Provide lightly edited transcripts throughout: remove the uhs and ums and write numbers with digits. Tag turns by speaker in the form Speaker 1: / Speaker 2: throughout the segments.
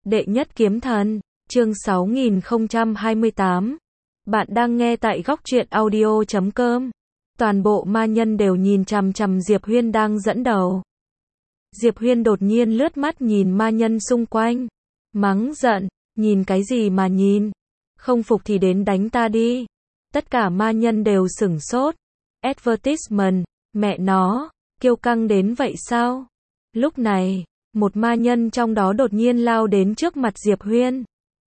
Speaker 1: Đệ nhất kiếm thần, chương 6028. Bạn đang nghe tại góc truyện audio.com. Toàn bộ ma nhân đều nhìn chằm chằm Diệp Huyên đang dẫn đầu. Diệp Huyên đột nhiên lướt mắt nhìn ma nhân xung quanh. Mắng giận, nhìn cái gì mà nhìn? Không phục thì đến đánh ta đi. Tất cả ma nhân đều sửng sốt. Advertisement, mẹ nó, kiêu căng đến vậy sao? Lúc này, một ma nhân trong đó đột nhiên lao đến trước mặt Diệp Huyên.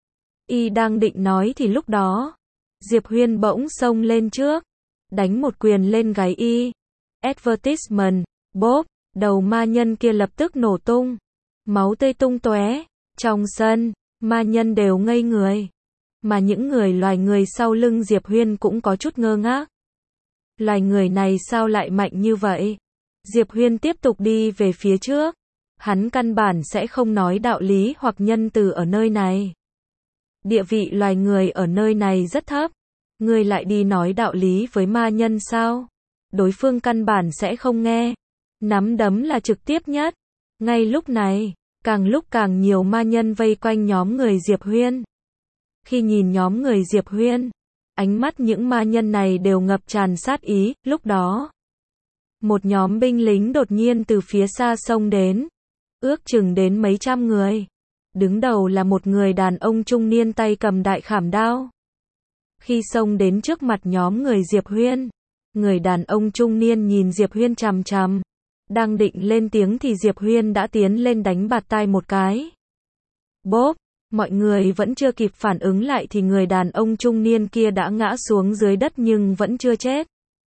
Speaker 1: Y đang định nói thì lúc đó, Diệp Huyên bỗng xông lên trước, đánh một quyền lên gáy Y. Advertisement, bốp, đầu ma nhân kia lập tức nổ tung, máu tươi tung tóe. Trong sân, ma nhân đều ngây người, mà những người loài người sau lưng Diệp Huyên cũng có chút ngơ ngác. Loài người này sao lại mạnh như vậy? Diệp Huyên tiếp tục đi về phía trước. Hắn căn bản sẽ không nói đạo lý hoặc nhân từ ở nơi này. Địa vị loài người ở nơi này rất thấp. Ngươi lại đi nói đạo lý với ma nhân sao? Đối phương căn bản sẽ không nghe. Nắm đấm là trực tiếp nhất. Ngay lúc này, càng lúc càng nhiều ma nhân vây quanh nhóm người Diệp Huyên. Khi nhìn nhóm người Diệp Huyên, ánh mắt những ma nhân này đều ngập tràn sát ý. Lúc đó, một nhóm binh lính đột nhiên từ phía xa xông đến. Ước chừng đến mấy trăm người. Đứng đầu là một người đàn ông trung niên tay cầm đại khảm đao. Khi xông đến trước mặt nhóm người Diệp Huyên, người đàn ông trung niên nhìn Diệp Huyên chằm chằm. Đang định lên tiếng thì Diệp Huyên đã tiến lên đánh bạt tai một cái. Bốp, mọi người vẫn chưa kịp phản ứng lại thì người đàn ông trung niên kia đã ngã xuống dưới đất nhưng vẫn chưa chết.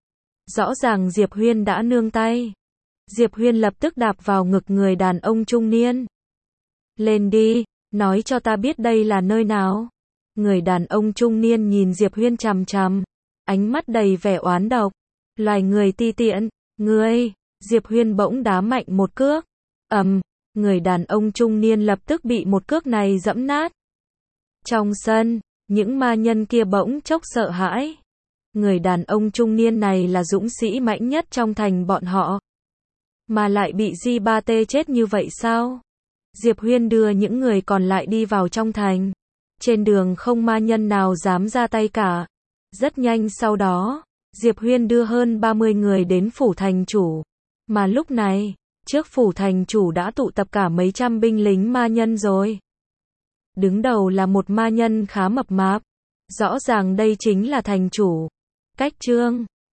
Speaker 1: Rõ ràng Diệp Huyên đã nương tay. Diệp Huyên lập tức đạp vào ngực người đàn ông trung niên. Lên đi, nói cho ta biết đây là nơi nào. Người đàn ông trung niên nhìn Diệp Huyên chằm chằm, ánh mắt đầy vẻ oán độc. Loài người ti tiện, ngươi. Diệp Huyên bỗng đá mạnh một cước. Người đàn ông trung niên lập tức bị một cước này giẫm nát. Trong sân, những ma nhân kia bỗng chốc sợ hãi. Người đàn ông trung niên này là dũng sĩ mạnh nhất trong thành bọn họ. Mà lại bị Di-ba-tê chết như vậy sao? Diệp Huyên đưa những người còn lại đi vào trong thành. Trên đường không ma nhân nào dám ra tay cả. Rất nhanh sau đó, Diệp Huyên đưa hơn 30 người đến phủ thành chủ. Mà lúc này, trước phủ thành chủ đã tụ tập cả mấy trăm binh lính ma nhân rồi. Đứng đầu là một ma nhân khá mập mạp. Rõ ràng đây chính là thành chủ. Cách trương,